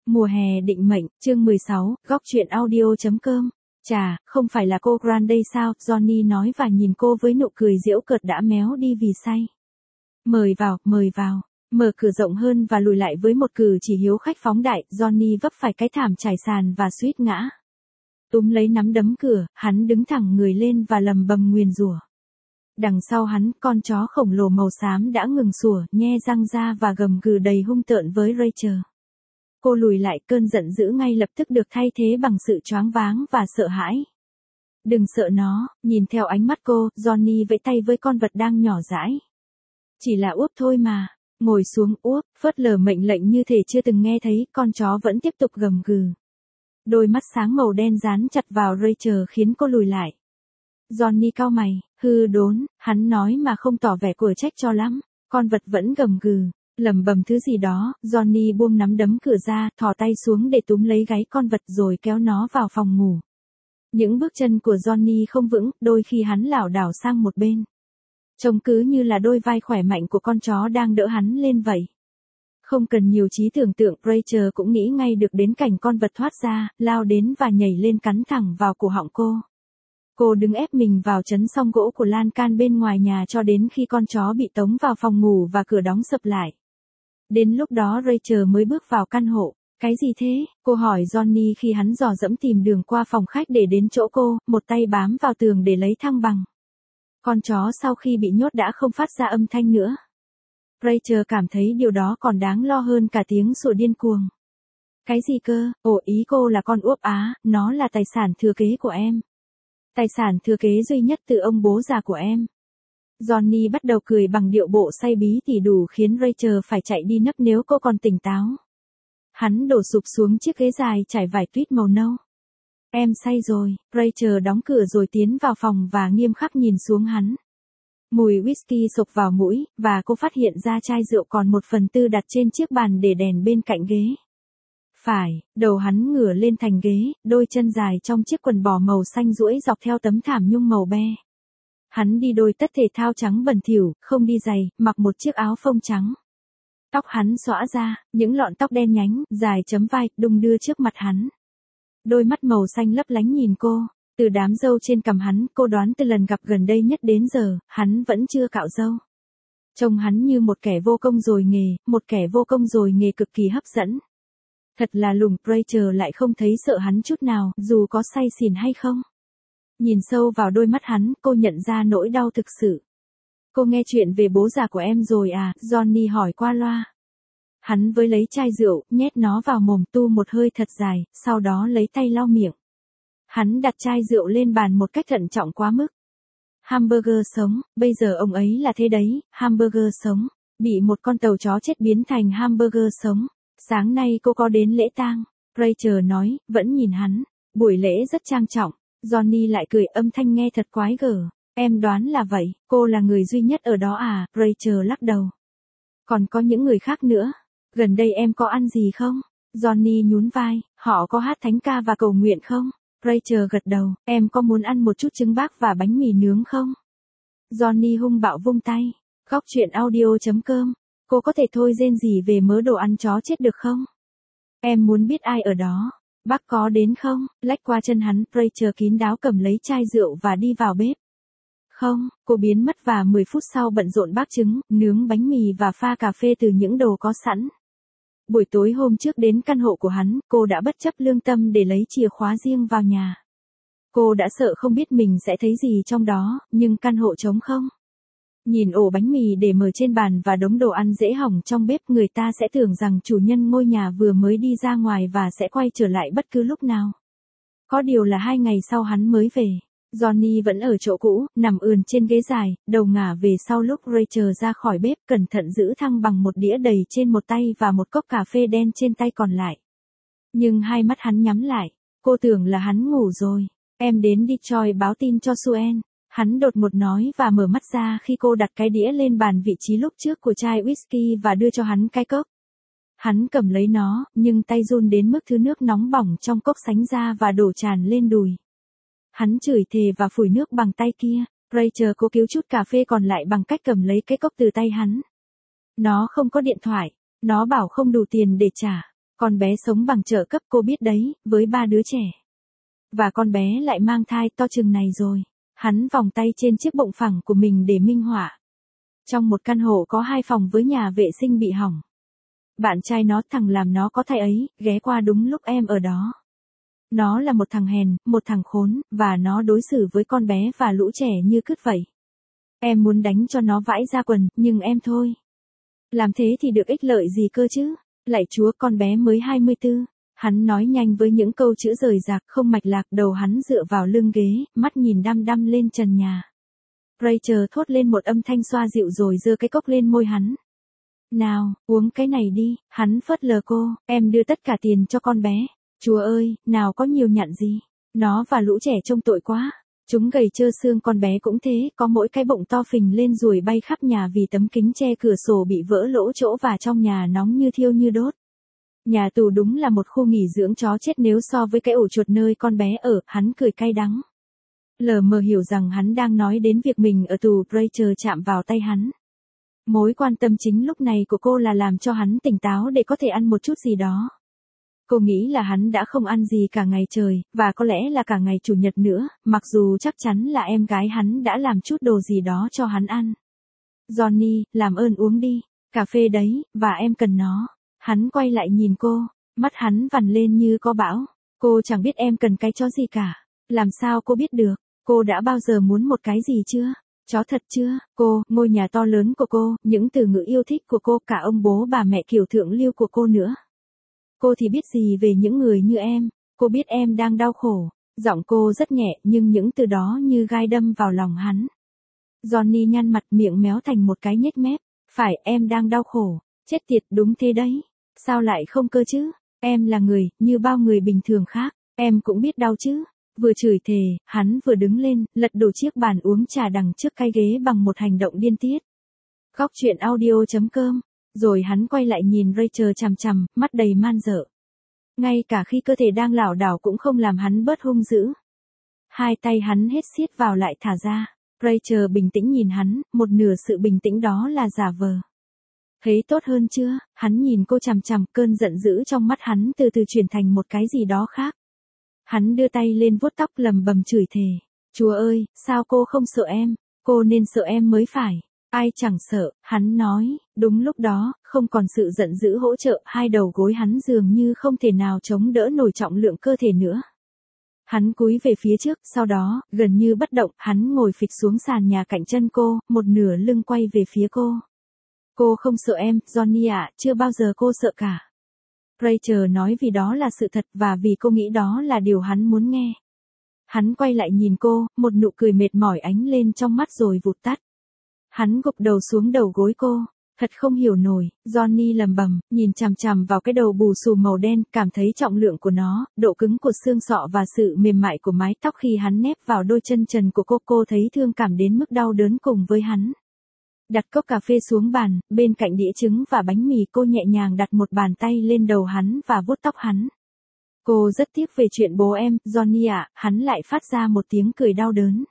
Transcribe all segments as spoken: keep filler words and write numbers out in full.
Mùa hè định mệnh, chương mười sáu, góc truyện audio.com. Chà, không phải là cô Grande sao, Johnny nói và nhìn cô với nụ cười giễu cợt đã méo đi vì say. Mời vào, mời vào. Mở cửa rộng hơn và lùi lại với một cử chỉ hiếu khách phóng đại, Johnny vấp phải cái thảm trải sàn và suýt ngã. Túm lấy nắm đấm cửa, hắn đứng thẳng người lên và lầm bầm nguyền rủa. Đằng sau hắn, con chó khổng lồ màu xám đã ngừng sủa, nhe răng ra và gầm gừ đầy hung tợn với Rachel. Cô lùi lại, cơn giận dữ ngay lập tức được thay thế bằng sự choáng váng và sợ hãi. Đừng sợ nó, nhìn theo ánh mắt cô, Johnny vẫy tay với con vật đang nhỏ dãi. Chỉ là Úp thôi mà. Ngồi xuống Úp, phớt lờ mệnh lệnh như thể chưa từng nghe thấy, con chó vẫn tiếp tục gầm gừ. Đôi mắt sáng màu đen dán chặt vào Rachel khiến cô lùi lại. Johnny cau mày, hư đốn, hắn nói mà không tỏ vẻ của trách cho lắm, con vật vẫn gầm gừ. Lầm bầm thứ gì đó, Johnny buông nắm đấm cửa ra, thò tay xuống để túm lấy gáy con vật rồi kéo nó vào phòng ngủ. Những bước chân của Johnny không vững, đôi khi hắn lảo đảo sang một bên. Trông cứ như là đôi vai khỏe mạnh của con chó đang đỡ hắn lên vậy. Không cần nhiều trí tưởng tượng, Rachel cũng nghĩ ngay được đến cảnh con vật thoát ra, lao đến và nhảy lên cắn thẳng vào cổ họng cô. Cô đứng ép mình vào chấn song gỗ của lan can bên ngoài nhà cho đến khi con chó bị tống vào phòng ngủ và cửa đóng sập lại. Đến lúc đó Rachel mới bước vào căn hộ. Cái gì thế? Cô hỏi Johnny khi hắn dò dẫm tìm đường qua phòng khách để đến chỗ cô, một tay bám vào tường để lấy thăng bằng. Con chó sau khi bị nhốt đã không phát ra âm thanh nữa. Rachel cảm thấy điều đó còn đáng lo hơn cả tiếng sủa điên cuồng. Cái gì cơ? Ồ, ý cô là con Úp á, nó là tài sản thừa kế của em. Tài sản thừa kế duy nhất từ ông bố già của em. Johnny bắt đầu cười bằng điệu bộ say bí tỉ đủ khiến Rachel phải chạy đi nấp nếu cô còn tỉnh táo. Hắn đổ sụp xuống chiếc ghế dài trải vải tuyết màu nâu. Em say rồi, Rachel đóng cửa rồi tiến vào phòng và nghiêm khắc nhìn xuống hắn. Mùi whisky sộc vào mũi, và cô phát hiện ra chai rượu còn một phần tư đặt trên chiếc bàn để đèn bên cạnh ghế. Phải, đầu hắn ngửa lên thành ghế, đôi chân dài trong chiếc quần bò màu xanh duỗi dọc theo tấm thảm nhung màu be. Hắn đi đôi tất thể thao trắng bẩn thỉu, không đi giày, mặc một chiếc áo phông trắng. Tóc hắn xõa ra, những lọn tóc đen nhánh, dài chấm vai, đung đưa trước mặt hắn. Đôi mắt màu xanh lấp lánh nhìn cô, từ đám râu trên cằm hắn, cô đoán từ lần gặp gần đây nhất đến giờ, hắn vẫn chưa cạo râu. Trông hắn như một kẻ vô công rồi nghề, một kẻ vô công rồi nghề cực kỳ hấp dẫn. Thật là lùng, Rachel lại không thấy sợ hắn chút nào, dù có say xỉn hay không. Nhìn sâu vào đôi mắt hắn, cô nhận ra nỗi đau thực sự. Cô nghe chuyện về bố già của em rồi à, Johnny hỏi qua loa. Hắn với lấy chai rượu, nhét nó vào mồm tu một hơi thật dài, sau đó lấy tay lau miệng. Hắn đặt chai rượu lên bàn một cách thận trọng quá mức. Hamburger sống, bây giờ ông ấy là thế đấy, hamburger sống, bị một con tàu chó chết biến thành hamburger sống. Sáng nay cô có đến lễ tang, Rachel nói, vẫn nhìn hắn, buổi lễ rất trang trọng. Johnny lại cười, âm thanh nghe thật quái gở. Em đoán là vậy, cô là người duy nhất ở đó à, Rachel lắc đầu. Còn có những người khác nữa. Gần đây em có ăn gì không? Johnny nhún vai, họ có hát thánh ca và cầu nguyện không? Rachel gật đầu, em có muốn ăn một chút trứng bác và bánh mì nướng không? Johnny hung bạo vung tay. Góc truyện audio.com. Cô có thể thôi rên gì về mớ đồ ăn chó chết được không? Em muốn biết ai ở đó. Bác có đến không? Lách qua chân hắn, Rachel kín đáo cầm lấy chai rượu và đi vào bếp. Không, cô biến mất và mười phút sau bận rộn bác trứng, nướng bánh mì và pha cà phê từ những đồ có sẵn. Buổi tối hôm trước đến căn hộ của hắn, cô đã bất chấp lương tâm để lấy chìa khóa riêng vào nhà. Cô đã sợ không biết mình sẽ thấy gì trong đó, nhưng căn hộ trống không. Nhìn ổ bánh mì để mở trên bàn và đống đồ ăn dễ hỏng trong bếp, người ta sẽ tưởng rằng chủ nhân ngôi nhà vừa mới đi ra ngoài và sẽ quay trở lại bất cứ lúc nào. Có điều là hai ngày sau hắn mới về. Johnny vẫn ở chỗ cũ, nằm ườn trên ghế dài, đầu ngả về sau lúc Rachel ra khỏi bếp, cẩn thận giữ thăng bằng một đĩa đầy trên một tay và một cốc cà phê đen trên tay còn lại. Nhưng hai mắt hắn nhắm lại, cô tưởng là hắn ngủ rồi. Em đến Detroit báo tin cho Suen. Hắn đột ngột nói và mở mắt ra khi cô đặt cái đĩa lên bàn vị trí lúc trước của chai whisky và đưa cho hắn cái cốc. Hắn cầm lấy nó, nhưng tay run đến mức thứ nước nóng bỏng trong cốc sánh ra và đổ tràn lên đùi. Hắn chửi thề và phủi nước bằng tay kia. Rachel cố cứu chút cà phê còn lại bằng cách cầm lấy cái cốc từ tay hắn. Nó không có điện thoại. Nó bảo không đủ tiền để trả. Con bé sống bằng trợ cấp cô biết đấy, với ba đứa trẻ. Và con bé lại mang thai to chừng này rồi. Hắn vòng tay trên chiếc bụng phẳng của mình để minh họa. Trong một căn hộ có hai phòng với nhà vệ sinh bị hỏng. Bạn trai nó, thằng làm nó có thai ấy, ghé qua đúng lúc em ở đó. Nó là một thằng hèn, một thằng khốn, và nó đối xử với con bé và lũ trẻ như cứt vậy. Em muốn đánh cho nó vãi ra quần, nhưng em thôi. Làm thế thì được ích lợi gì cơ chứ? Lạy Chúa, con bé mới hai mươi tư. Hắn nói nhanh với những câu chữ rời rạc không mạch lạc, đầu hắn dựa vào lưng ghế, mắt nhìn đăm đăm lên trần nhà. Rachel thốt lên một âm thanh xoa dịu rồi giơ cái cốc lên môi hắn. Nào, uống cái này đi, hắn phớt lờ cô, em đưa tất cả tiền cho con bé. Chúa ơi, nào có nhiều nhặn gì. Nó và lũ trẻ trông tội quá. Chúng gầy trơ xương, con bé cũng thế, có mỗi cái bụng to phình lên ruồi bay khắp nhà vì tấm kính che cửa sổ bị vỡ lỗ chỗ và trong nhà nóng như thiêu như đốt. Nhà tù đúng là một khu nghỉ dưỡng chó chết nếu so với cái ổ chuột nơi con bé ở, hắn cười cay đắng. Lờ mờ hiểu rằng hắn đang nói đến việc mình ở tù. Rachel chạm vào tay hắn. Mối quan tâm chính lúc này của cô là làm cho hắn tỉnh táo để có thể ăn một chút gì đó. Cô nghĩ là hắn đã không ăn gì cả ngày trời, và có lẽ là cả ngày chủ nhật nữa, mặc dù chắc chắn là em gái hắn đã làm chút đồ gì đó cho hắn ăn. Johnny, làm ơn uống đi, cà phê đấy, và em cần nó. Hắn quay lại nhìn cô, mắt hắn vằn lên như có bão. Cô chẳng biết em cần cái chó gì cả. Làm sao cô biết được? Cô đã bao giờ muốn một cái gì chưa? Chó thật chưa? Cô, ngôi nhà to lớn của cô, những từ ngữ yêu thích của cô, cả ông bố bà mẹ kiểu thượng lưu của cô nữa. Cô thì biết gì về những người như em? Cô biết em đang đau khổ. Giọng cô rất nhẹ nhưng những từ đó như gai đâm vào lòng hắn. Johnny nhăn mặt, miệng méo thành một cái nhếch mép. Phải, em đang đau khổ. Chết tiệt, đúng thế đấy. Sao lại không cơ chứ? Em là người, như bao người bình thường khác. Em cũng biết đau chứ. Vừa chửi thề, hắn vừa đứng lên, lật đổ chiếc bàn uống trà đằng trước cái ghế bằng một hành động điên tiết. Góc truyện audio chấm com. Rồi hắn quay lại nhìn Rachel chằm chằm, mắt đầy man dợ. Ngay cả khi cơ thể đang lảo đảo cũng không làm hắn bớt hung dữ. Hai tay hắn hết siết vào lại thả ra. Rachel bình tĩnh nhìn hắn, một nửa sự bình tĩnh đó là giả vờ. Thấy tốt hơn chưa? Hắn nhìn cô chằm chằm, cơn giận dữ trong mắt hắn từ từ chuyển thành một cái gì đó khác. Hắn đưa tay lên vuốt tóc lầm bầm chửi thề. Chúa ơi, sao cô không sợ em? Cô nên sợ em mới phải. Ai chẳng sợ, hắn nói. Đúng lúc đó, không còn sự giận dữ hỗ trợ, hai đầu gối hắn dường như không thể nào chống đỡ nổi trọng lượng cơ thể nữa. Hắn cúi về phía trước, sau đó, gần như bất động, hắn ngồi phịch xuống sàn nhà cạnh chân cô, một nửa lưng quay về phía cô. Cô không sợ em, Johnny ạ, chưa bao giờ cô sợ cả. Rachel nói vì đó là sự thật và vì cô nghĩ đó là điều hắn muốn nghe. Hắn quay lại nhìn cô, một nụ cười mệt mỏi ánh lên trong mắt rồi vụt tắt. Hắn gục đầu xuống đầu gối cô. Thật không hiểu nổi, Johnny lầm bầm, nhìn chằm chằm vào cái đầu bù xù màu đen, cảm thấy trọng lượng của nó, độ cứng của xương sọ và sự mềm mại của mái tóc khi hắn nép vào đôi chân trần của cô. Cô thấy thương cảm đến mức đau đớn cùng với hắn. Đặt cốc cà phê xuống bàn, bên cạnh đĩa trứng và bánh mì, cô nhẹ nhàng đặt một bàn tay lên đầu hắn và vuốt tóc hắn. Cô rất tiếc về chuyện bố em, Johnny ạ, hắn lại phát ra một tiếng cười đau đớn.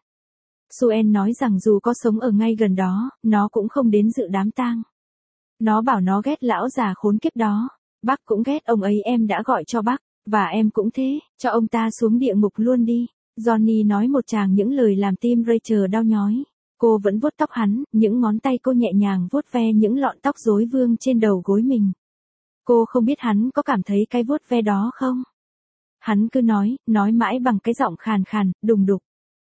Suen nói rằng dù có sống ở ngay gần đó, nó cũng không đến dự đám tang. Nó bảo nó ghét lão già khốn kiếp đó. Bác cũng ghét ông ấy, em đã gọi cho bác, và em cũng thế, cho ông ta xuống địa ngục luôn đi. Johnny nói một tràng những lời làm tim Rachel đau nhói. Cô vẫn vuốt tóc hắn, những ngón tay cô nhẹ nhàng vuốt ve những lọn tóc rối vương trên đầu gối mình. Cô không biết hắn có cảm thấy cái vuốt ve đó không? Hắn cứ nói, nói mãi bằng cái giọng khàn khàn, đùng đục.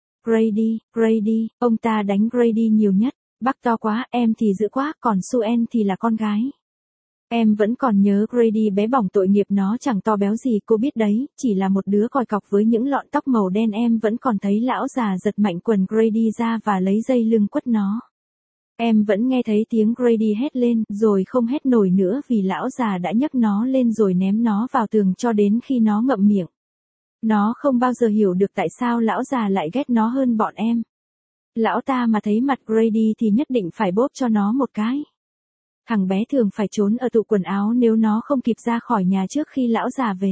Grady, Grady, ông ta đánh Grady nhiều nhất. Bác to quá, em thì dữ quá, còn Suen thì là con gái. Em vẫn còn nhớ Grady bé bỏng tội nghiệp, nó chẳng to béo gì, cô biết đấy, chỉ là một đứa còi cọc với những lọn tóc màu đen. Em vẫn còn thấy lão già giật mạnh quần Grady ra và lấy dây lưng quất nó. Em vẫn nghe thấy tiếng Grady hét lên, rồi không hét nổi nữa vì lão già đã nhấc nó lên rồi ném nó vào tường cho đến khi nó ngậm miệng. Nó không bao giờ hiểu được tại sao lão già lại ghét nó hơn bọn em. Lão ta mà thấy mặt Grady thì nhất định phải bóp cho nó một cái. Thằng bé thường phải trốn ở tủ quần áo nếu nó không kịp ra khỏi nhà trước khi lão già về.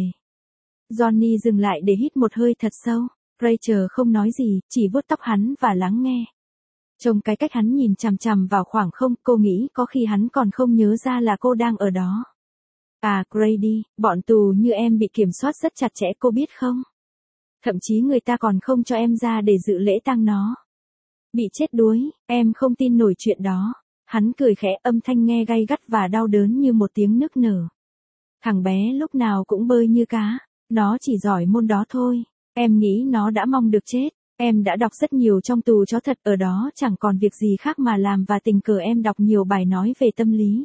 Johnny dừng lại để hít một hơi thật sâu. Rachel không nói gì, chỉ vuốt tóc hắn và lắng nghe. Trông cái cách hắn nhìn chằm chằm vào khoảng không, cô nghĩ có khi hắn còn không nhớ ra là cô đang ở đó. À Grady, bọn tù như em bị kiểm soát rất chặt chẽ cô biết không? Thậm chí người ta còn không cho em ra để dự lễ tang nó. Bị chết đuối, em không tin nổi chuyện đó. Hắn cười khẽ, âm thanh nghe gay gắt và đau đớn như một tiếng nức nở. Thằng bé lúc nào cũng bơi như cá, nó chỉ giỏi môn đó thôi. Em nghĩ nó đã mong được chết. Em đã đọc rất nhiều trong tù chó thật, ở đó chẳng còn việc gì khác mà làm và tình cờ em đọc nhiều bài nói về tâm lý.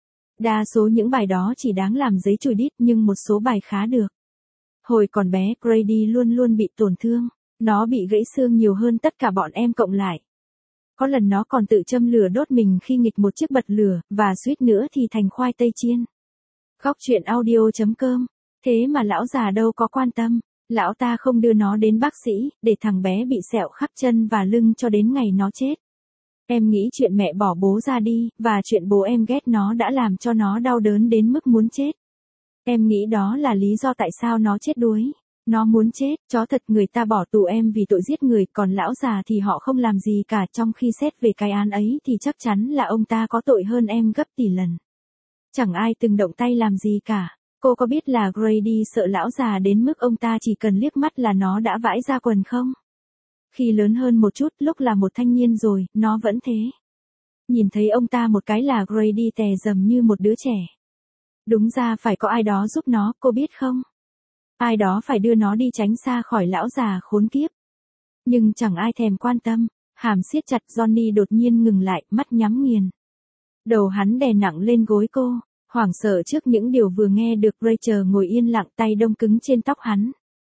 Đa số những bài đó chỉ đáng làm giấy chùi đít nhưng một số bài khá được. Hồi còn bé Grady luôn luôn bị tổn thương, nó bị gãy xương nhiều hơn tất cả bọn em cộng lại. Có lần nó còn tự châm lửa đốt mình khi nghịch một chiếc bật lửa, và suýt nữa thì thành khoai tây chiên. Góc truyện audio chấm com. Thế mà lão già đâu có quan tâm, lão ta không đưa nó đến bác sĩ, để thằng bé bị sẹo khắp chân và lưng cho đến ngày nó chết. Em nghĩ chuyện mẹ bỏ bố ra đi, và chuyện bố em ghét nó đã làm cho nó đau đớn đến mức muốn chết. Em nghĩ đó là lý do tại sao nó chết đuối. Nó muốn chết, chó thật, người ta bỏ tù em vì tội giết người, còn lão già thì họ không làm gì cả, trong khi xét về cái án ấy thì chắc chắn là ông ta có tội hơn em gấp tỷ lần. Chẳng ai từng động tay làm gì cả. Cô có biết là Grady sợ lão già đến mức ông ta chỉ cần liếc mắt là nó đã vãi ra quần không? Khi lớn hơn một chút, lúc là một thanh niên rồi, nó vẫn thế. Nhìn thấy ông ta một cái là Grady tè dầm như một đứa trẻ. Đúng ra phải có ai đó giúp nó, cô biết không? Ai đó phải đưa nó đi tránh xa khỏi lão già khốn kiếp. Nhưng chẳng ai thèm quan tâm. Hàm siết chặt, Johnny đột nhiên ngừng lại, mắt nhắm nghiền. Đầu hắn đè nặng lên gối cô, hoảng sợ trước những điều vừa nghe được. Rachel ngồi yên lặng, tay đông cứng trên tóc hắn.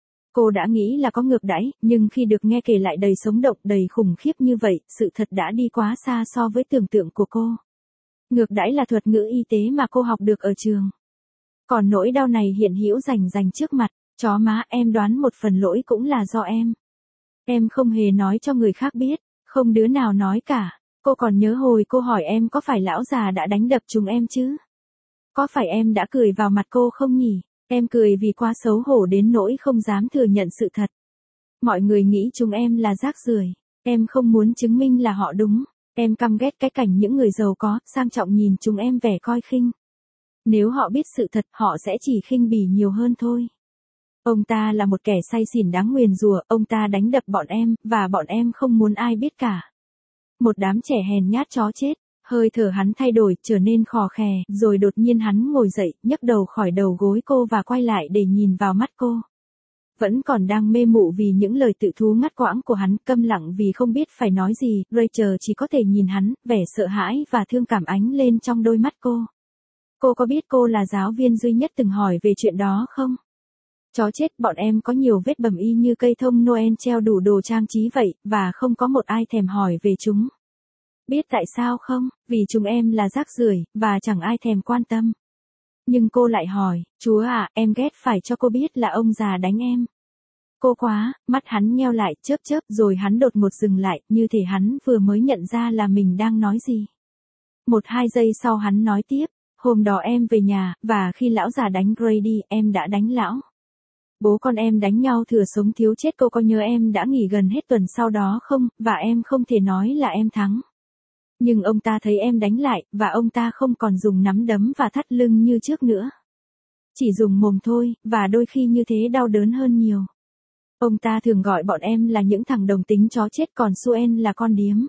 Cô đã nghĩ là có ngược đãi, nhưng khi được nghe kể lại đầy sống động, đầy khủng khiếp như vậy, sự thật đã đi quá xa so với tưởng tượng của cô. Ngược đãi là thuật ngữ y tế mà cô học được ở trường. Còn nỗi đau này hiện hữu rành rành trước mặt. Chó má, em đoán một phần lỗi cũng là do em. Em không hề nói cho người khác biết, không đứa nào nói cả. Cô còn nhớ hồi cô hỏi em có phải lão già đã đánh đập chúng em chứ? Có phải em đã cười vào mặt cô không nhỉ? Em cười vì quá xấu hổ đến nỗi không dám thừa nhận sự thật. Mọi người nghĩ chúng em là rác rưởi. Em không muốn chứng minh là họ đúng. Em căm ghét cái cảnh những người giàu có, sang trọng nhìn chúng em vẻ coi khinh. Nếu họ biết sự thật, họ sẽ chỉ khinh bỉ nhiều hơn thôi. Ông ta là một kẻ say xỉn đáng nguyền rủa, ông ta đánh đập bọn em, và bọn em không muốn ai biết cả. Một đám trẻ hèn nhát chó chết. Hơi thở hắn thay đổi, trở nên khò khè, rồi đột nhiên hắn ngồi dậy, nhấc đầu khỏi đầu gối cô và quay lại để nhìn vào mắt cô. Vẫn còn đang mê mụ vì những lời tự thú ngắt quãng của hắn, câm lặng vì không biết phải nói gì, Rachel chỉ có thể nhìn hắn, vẻ sợ hãi và thương cảm ánh lên trong đôi mắt cô. Cô có biết cô là giáo viên duy nhất từng hỏi về chuyện đó không? Chó chết, bọn em có nhiều vết bầm y như cây thông Noel treo đủ đồ trang trí vậy, và không có một ai thèm hỏi về chúng. Biết tại sao không? Vì chúng em là rác rưởi, và chẳng ai thèm quan tâm. Nhưng cô lại hỏi, Chúa à, em ghét phải cho cô biết là ông già đánh em. Cô quá, mắt hắn nheo lại, chớp chớp, rồi hắn đột ngột dừng lại, như thể hắn vừa mới nhận ra là mình đang nói gì. Một hai giây sau hắn nói tiếp, hôm đó em về nhà, và khi lão già đánh Grady, em đã đánh lão. Bố con em đánh nhau thừa sống thiếu chết, cô có nhớ em đã nghỉ gần hết tuần sau đó không, và em không thể nói là em thắng. Nhưng ông ta thấy em đánh lại, và ông ta không còn dùng nắm đấm và thắt lưng như trước nữa. Chỉ dùng mồm thôi, và đôi khi như thế đau đớn hơn nhiều. Ông ta thường gọi bọn em là những thằng đồng tính chó chết, còn Suen là con điếm.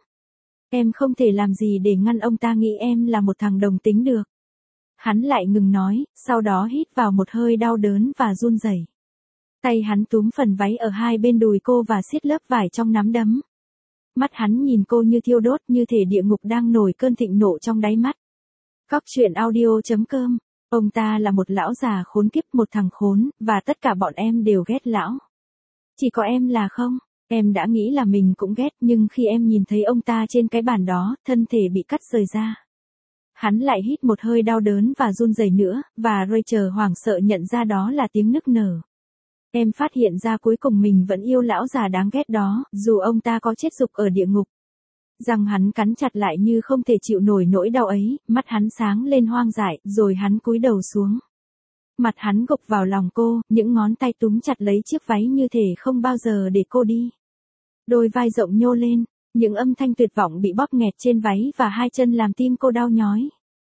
Em không thể làm gì để ngăn ông ta nghĩ em là một thằng đồng tính được. Hắn lại ngừng nói, sau đó hít vào một hơi đau đớn và run rẩy. Tay hắn túm phần váy ở hai bên đùi cô và siết lớp vải trong nắm đấm. Mắt hắn nhìn cô như thiêu đốt, như thể địa ngục đang nổi cơn thịnh nộ trong đáy mắt. Góc truyện audio chấm com. Ông ta là một lão già khốn kiếp, một thằng khốn, và tất cả bọn em đều ghét lão. Chỉ có em là không. Em đã nghĩ là mình cũng ghét, nhưng khi em nhìn thấy ông ta trên cái bàn đó, thân thể bị cắt rời ra. Hắn lại hít một hơi đau đớn và run rẩy nữa, và Rachel hoảng sợ nhận ra đó là tiếng nức nở. Em phát hiện ra cuối cùng mình vẫn yêu lão già đáng ghét đó, dù ông ta có chết rục ở địa ngục. Răng hắn cắn chặt lại như không thể chịu nổi nỗi đau ấy, mắt hắn sáng lên hoang dại, rồi hắn cúi đầu xuống. Mặt hắn gục vào lòng cô, những ngón tay túm chặt lấy chiếc váy như thể không bao giờ để cô đi. Đôi vai rộng nhô lên, những âm thanh tuyệt vọng bị bóp nghẹt trên váy và hai chân làm tim cô đau nhói.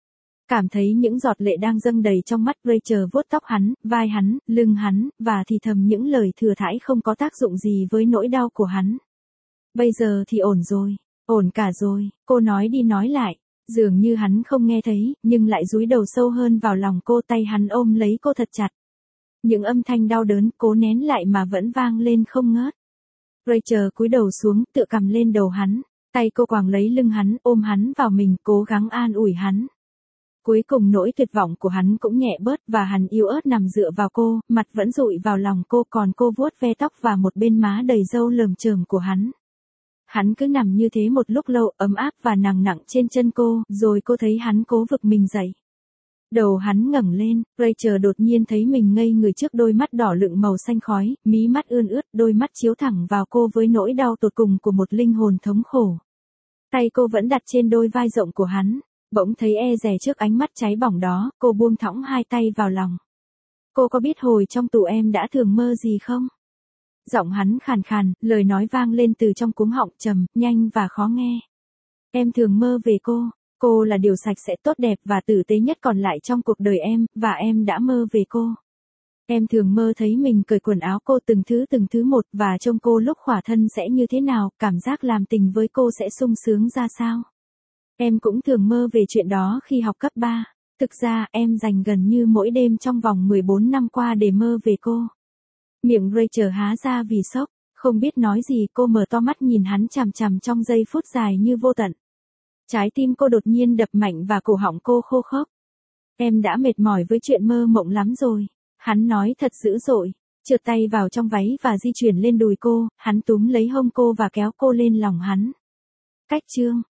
Cảm thấy những giọt lệ đang dâng đầy trong mắt, Rachel vuốt tóc hắn, vai hắn, lưng hắn, và thì thầm những lời thừa thãi không có tác dụng gì với nỗi đau của hắn. Bây giờ thì ổn rồi, ổn cả rồi, cô nói đi nói lại. Dường như hắn không nghe thấy, nhưng lại dúi đầu sâu hơn vào lòng cô, tay hắn ôm lấy cô thật chặt. Những âm thanh đau đớn cố nén lại mà vẫn vang lên không ngớt. Rachel cúi đầu xuống, tựa cằm lên đầu hắn, tay cô quàng lấy lưng hắn, ôm hắn vào mình, cố gắng an ủi hắn. Cuối cùng nỗi tuyệt vọng của hắn cũng nhẹ bớt và hắn yếu ớt nằm dựa vào cô, mặt vẫn dụi vào lòng cô, còn cô vuốt ve tóc và một bên má đầy râu lởm chởm của hắn. Hắn cứ nằm như thế một lúc lâu, ấm áp và nặng nặng trên chân cô, rồi cô thấy hắn cố vực mình dậy. Đầu hắn ngẩng lên, Rachel đột nhiên thấy mình ngây người trước đôi mắt đỏ lựng màu xanh khói, mí mắt ươn ướt, đôi mắt chiếu thẳng vào cô với nỗi đau tột cùng của một linh hồn thống khổ. Tay cô vẫn đặt trên đôi vai rộng của hắn, bỗng thấy e dè trước ánh mắt cháy bỏng đó, cô buông thõng hai tay vào lòng. Cô có biết hồi trong tù em đã thường mơ gì không? Giọng hắn khàn khàn, lời nói vang lên từ trong cuống họng, trầm, nhanh và khó nghe. Em thường mơ về cô, cô là điều sạch sẽ, tốt đẹp và tử tế nhất còn lại trong cuộc đời em, và em đã mơ về cô. Em thường mơ thấy mình cởi quần áo cô từng thứ từng thứ một, và trông cô lúc khỏa thân sẽ như thế nào, cảm giác làm tình với cô sẽ sung sướng ra sao. Em cũng thường mơ về chuyện đó khi học cấp ba. Thực ra, em dành gần như mỗi đêm trong vòng mười bốn năm qua để mơ về cô. Miệng Rachel há ra vì sốc, không biết nói gì, cô mở to mắt nhìn hắn chằm chằm trong giây phút dài như vô tận. Trái tim cô đột nhiên đập mạnh và cổ họng cô khô khốc. Em đã mệt mỏi với chuyện mơ mộng lắm rồi. Hắn nói thật dữ dội, trượt tay vào trong váy và di chuyển lên đùi cô, hắn túm lấy hông cô và kéo cô lên lòng hắn. Cách chương